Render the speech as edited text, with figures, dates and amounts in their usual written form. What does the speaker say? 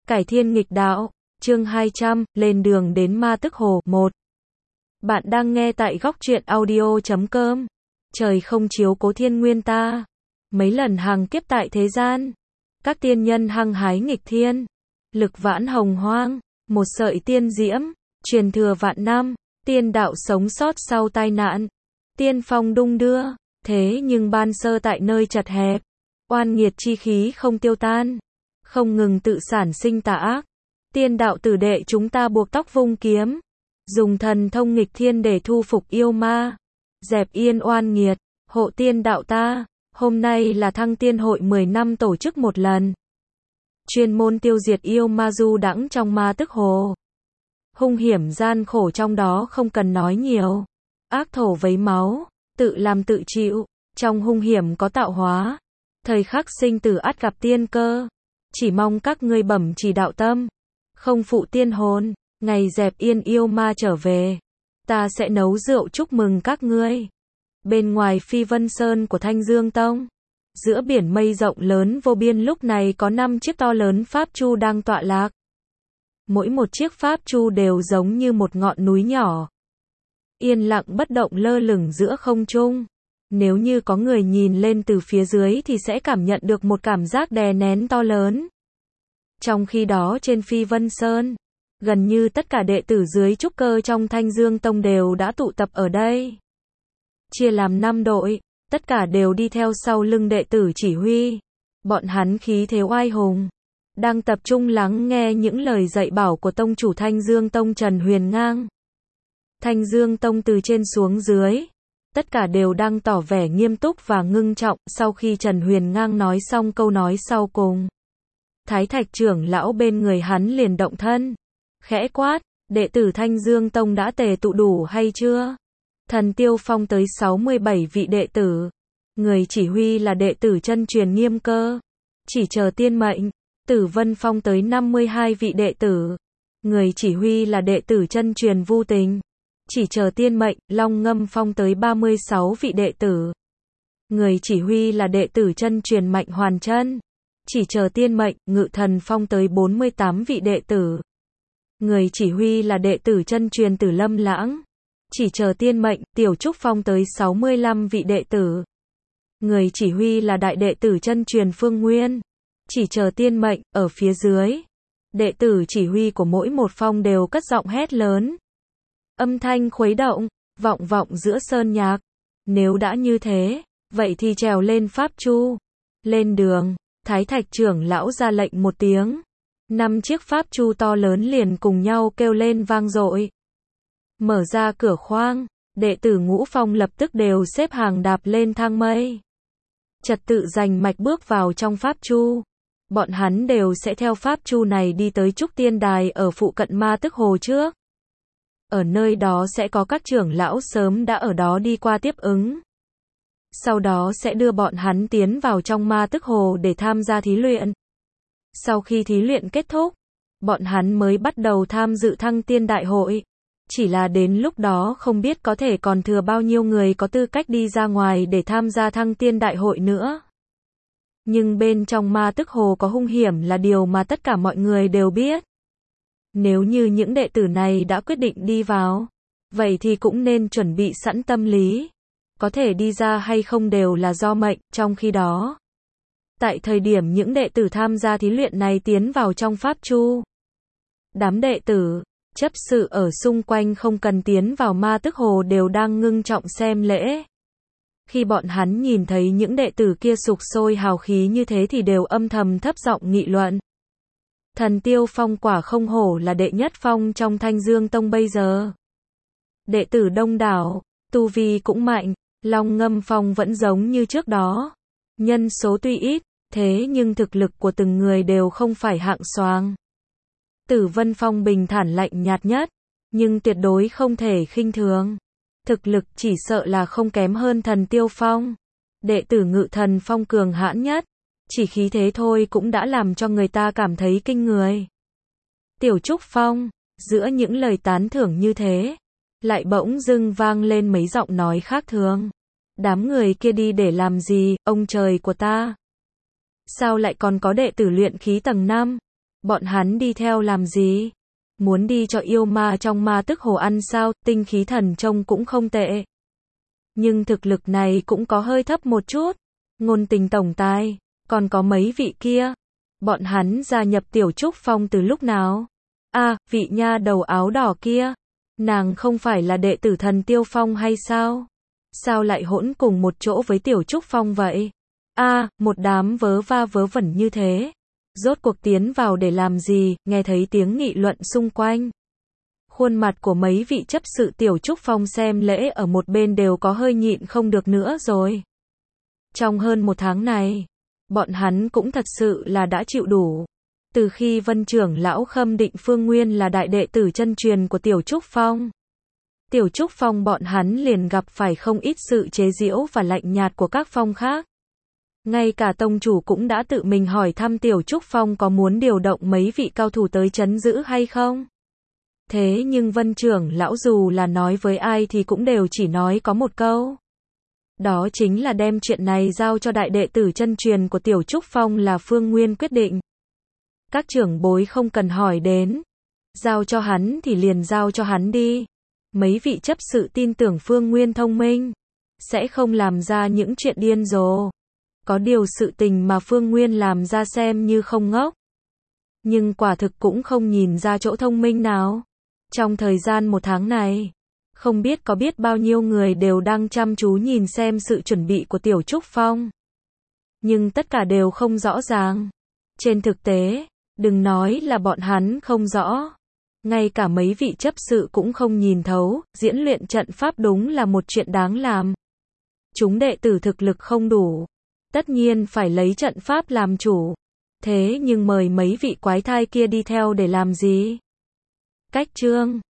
Cải thiên nghịch đạo, chương 200, lên đường đến Ma Tức Hồ, 1. Bạn đang nghe tại góc truyện audio.com. Trời không chiếu cố thiên nguyên ta. Mấy lần hàng kiếp tại thế gian. Các tiên nhân hăng hái nghịch thiên. Lực vãn hồng hoang. Một sợi tiên diễm. Truyền thừa vạn năm. Tiên đạo sống sót sau tai nạn. Tiên phong đung đưa. Thế nhưng ban sơ tại nơi chật hẹp. Oan nghiệt chi khí không tiêu tan. Không ngừng tự sản sinh tà ác. Tiên đạo tử đệ chúng ta buộc tóc vung kiếm. Dùng thần thông nghịch thiên để thu phục yêu ma. Dẹp yên oan nghiệt. Hộ tiên đạo ta. Hôm nay là Thăng Tiên Hội 10 năm tổ chức một lần. Chuyên môn tiêu diệt yêu ma du đãng trong Ma Tức Hồ. Hung hiểm gian khổ trong đó không cần nói nhiều. Ác thổ vấy máu. Tự làm tự chịu. Trong hung hiểm có tạo hóa. Thời khắc sinh tử ắt gặp tiên cơ. Chỉ mong các ngươi bẩm chỉ đạo tâm. Không phụ tiên hồn. Ngày dẹp yên yêu ma trở về. Ta sẽ nấu rượu chúc mừng các ngươi. Bên ngoài Phi Vân Sơn của Thanh Dương Tông. Giữa biển mây rộng lớn vô biên lúc này có 5 chiếc to lớn pháp chu đang tọa lạc. Mỗi một chiếc pháp chu đều giống như một ngọn núi nhỏ. Yên lặng bất động lơ lửng giữa không trung. Nếu như có người nhìn lên từ phía dưới thì sẽ cảm nhận được một cảm giác đè nén to lớn. Trong khi đó trên Phi Vân Sơn, gần như tất cả đệ tử dưới trúc cơ trong Thanh Dương Tông đều đã tụ tập ở đây. Chia làm 5 đội, tất cả đều đi theo sau lưng đệ tử chỉ huy. Bọn hắn khí thế oai hùng, đang tập trung lắng nghe những lời dạy bảo của tông chủ Thanh Dương Tông Trần Huyền Ngang. Thanh Dương Tông từ trên xuống dưới, tất cả đều đang tỏ vẻ nghiêm túc và ngưng trọng. Sau khi Trần Huyền Ngang nói xong câu nói sau cùng, Thái Thạch trưởng lão bên người hắn liền động thân, khẽ quát, đệ tử Thanh Dương Tông đã tề tụ đủ hay chưa? Thần Tiêu Phong tới 67 vị đệ tử. Người chỉ huy là đệ tử chân truyền Nghiêm Cơ. Chỉ chờ tiên mệnh. Tử Vân Phong tới 52 vị đệ tử. Người chỉ huy là đệ tử chân truyền Vu Tình. Chỉ chờ tiên mệnh. Long Ngâm Phong tới 36 vị đệ tử. Người chỉ huy là đệ tử chân truyền Mạnh Hoàn Chân. Chỉ chờ tiên mệnh. Ngự Thần Phong tới 48 vị đệ tử. Người chỉ huy là đệ tử chân truyền Tử Lâm Lãng. Chỉ chờ tiên mệnh. Tiểu Trúc Phong tới 65 vị đệ tử. Người chỉ huy là đại đệ tử chân truyền Phương Nguyên. Chỉ chờ tiên mệnh. Ở phía dưới, đệ tử chỉ huy của mỗi một phong đều cất giọng hét lớn. Âm thanh khuấy động, vọng vọng giữa sơn nhạc. Nếu đã như thế, vậy thì trèo lên pháp chu. Lên đường. Thái Thạch trưởng lão ra lệnh một tiếng. 5 chiếc pháp chu to lớn liền cùng nhau kêu lên vang dội. Mở ra cửa khoang, đệ tử ngũ phong lập tức đều xếp hàng đạp lên thang mây. Trật tự rành mạch bước vào trong pháp chu. Bọn hắn đều sẽ theo pháp chu này đi tới Trúc Tiên Đài ở phụ cận Ma Tức Hồ trước. Ở nơi đó sẽ có các trưởng lão sớm đã ở đó đi qua tiếp ứng. Sau đó sẽ đưa bọn hắn tiến vào trong Ma Tức Hồ để tham gia thí luyện. Sau khi thí luyện kết thúc, bọn hắn mới bắt đầu tham dự Thăng Tiên Đại Hội. Chỉ là đến lúc đó không biết có thể còn thừa bao nhiêu người có tư cách đi ra ngoài để tham gia Thăng Tiên Đại Hội nữa. Nhưng bên trong Ma Tức Hồ có hung hiểm là điều mà tất cả mọi người đều biết. Nếu như những đệ tử này đã quyết định đi vào, vậy thì cũng nên chuẩn bị sẵn tâm lý. Có thể đi ra hay không đều là do mệnh. Trong khi đó, tại thời điểm những đệ tử tham gia thí luyện này tiến vào trong pháp chu, đám đệ tử, chấp sự ở xung quanh không cần tiến vào Ma Tức Hồ đều đang ngưng trọng xem lễ. Khi bọn hắn nhìn thấy những đệ tử kia sục sôi hào khí như thế thì đều âm thầm thấp giọng nghị luận. Thần Tiêu Phong quả không hổ là đệ nhất phong trong Thanh Dương Tông bây giờ. Đệ tử đông đảo, tu vi cũng mạnh. Long Ngâm Phong vẫn giống như trước đó. Nhân số tuy ít, thế nhưng thực lực của từng người đều không phải hạng xoàng. Tử Vân Phong bình thản lạnh nhạt nhất, nhưng tuyệt đối không thể khinh thường. Thực lực chỉ sợ là không kém hơn Thần Tiêu Phong. Đệ tử Ngự Thần Phong cường hãn nhất, chỉ khí thế thôi cũng đã làm cho người ta cảm thấy kinh người. Tiểu Trúc Phong, giữa những lời tán thưởng như thế, lại bỗng dưng vang lên mấy giọng nói khác thường. Đám người kia đi để làm gì, ông trời của ta? Sao lại còn có đệ tử luyện khí tầng 5? Bọn hắn đi theo làm gì? Muốn đi cho yêu ma trong ma tức hồ ăn sao? Tinh khí thần trông cũng không tệ. Nhưng thực lực này cũng có hơi thấp một chút. Ngôn Tình tổng tài, còn có mấy vị kia. Bọn hắn gia nhập Tiểu Trúc Phong từ lúc nào? Vị nha đầu áo đỏ kia. Nàng không phải là đệ tử Thần Tiêu Phong hay sao? Sao lại hỗn cùng một chỗ với Tiểu Trúc Phong vậy? Một đám vớ va vớ vẩn như thế. Rốt cuộc tiến vào để làm gì? Nghe thấy tiếng nghị luận xung quanh. Khuôn mặt của mấy vị chấp sự Tiểu Trúc Phong xem lễ ở một bên đều có hơi nhịn không được nữa rồi. Trong hơn một tháng này, bọn hắn cũng thật sự là đã chịu đủ. Từ khi Vân trưởng lão khâm định Phương Nguyên là đại đệ tử chân truyền của Tiểu Trúc Phong, Tiểu Trúc Phong bọn hắn liền gặp phải không ít sự chế giễu và lạnh nhạt của các phong khác. Ngay cả tông chủ cũng đã tự mình hỏi thăm Tiểu Trúc Phong có muốn điều động mấy vị cao thủ tới trấn giữ hay không. Thế nhưng Vân trưởng lão dù là nói với ai thì cũng đều chỉ nói có một câu. Đó chính là đem chuyện này giao cho đại đệ tử chân truyền của Tiểu Trúc Phong là Phương Nguyên quyết định. Các trưởng bối không cần hỏi đến. Giao cho hắn thì liền giao cho hắn đi. Mấy vị chấp sự tin tưởng Phương Nguyên thông minh, sẽ không làm ra những chuyện điên rồ. Có điều sự tình mà Phương Nguyên làm ra xem như không ngốc. Nhưng quả thực cũng không nhìn ra chỗ thông minh nào. Trong thời gian một tháng này, không biết có biết bao nhiêu người đều đang chăm chú nhìn xem sự chuẩn bị của Tiểu Trúc Phong. Nhưng tất cả đều không rõ ràng. Trên thực tế, đừng nói là bọn hắn không rõ. Ngay cả mấy vị chấp sự cũng không nhìn thấu, diễn luyện trận pháp đúng là một chuyện đáng làm. Chúng đệ tử thực lực không đủ, tất nhiên phải lấy trận pháp làm chủ. Thế nhưng mời mấy vị quái thai kia đi theo để làm gì? Cách chương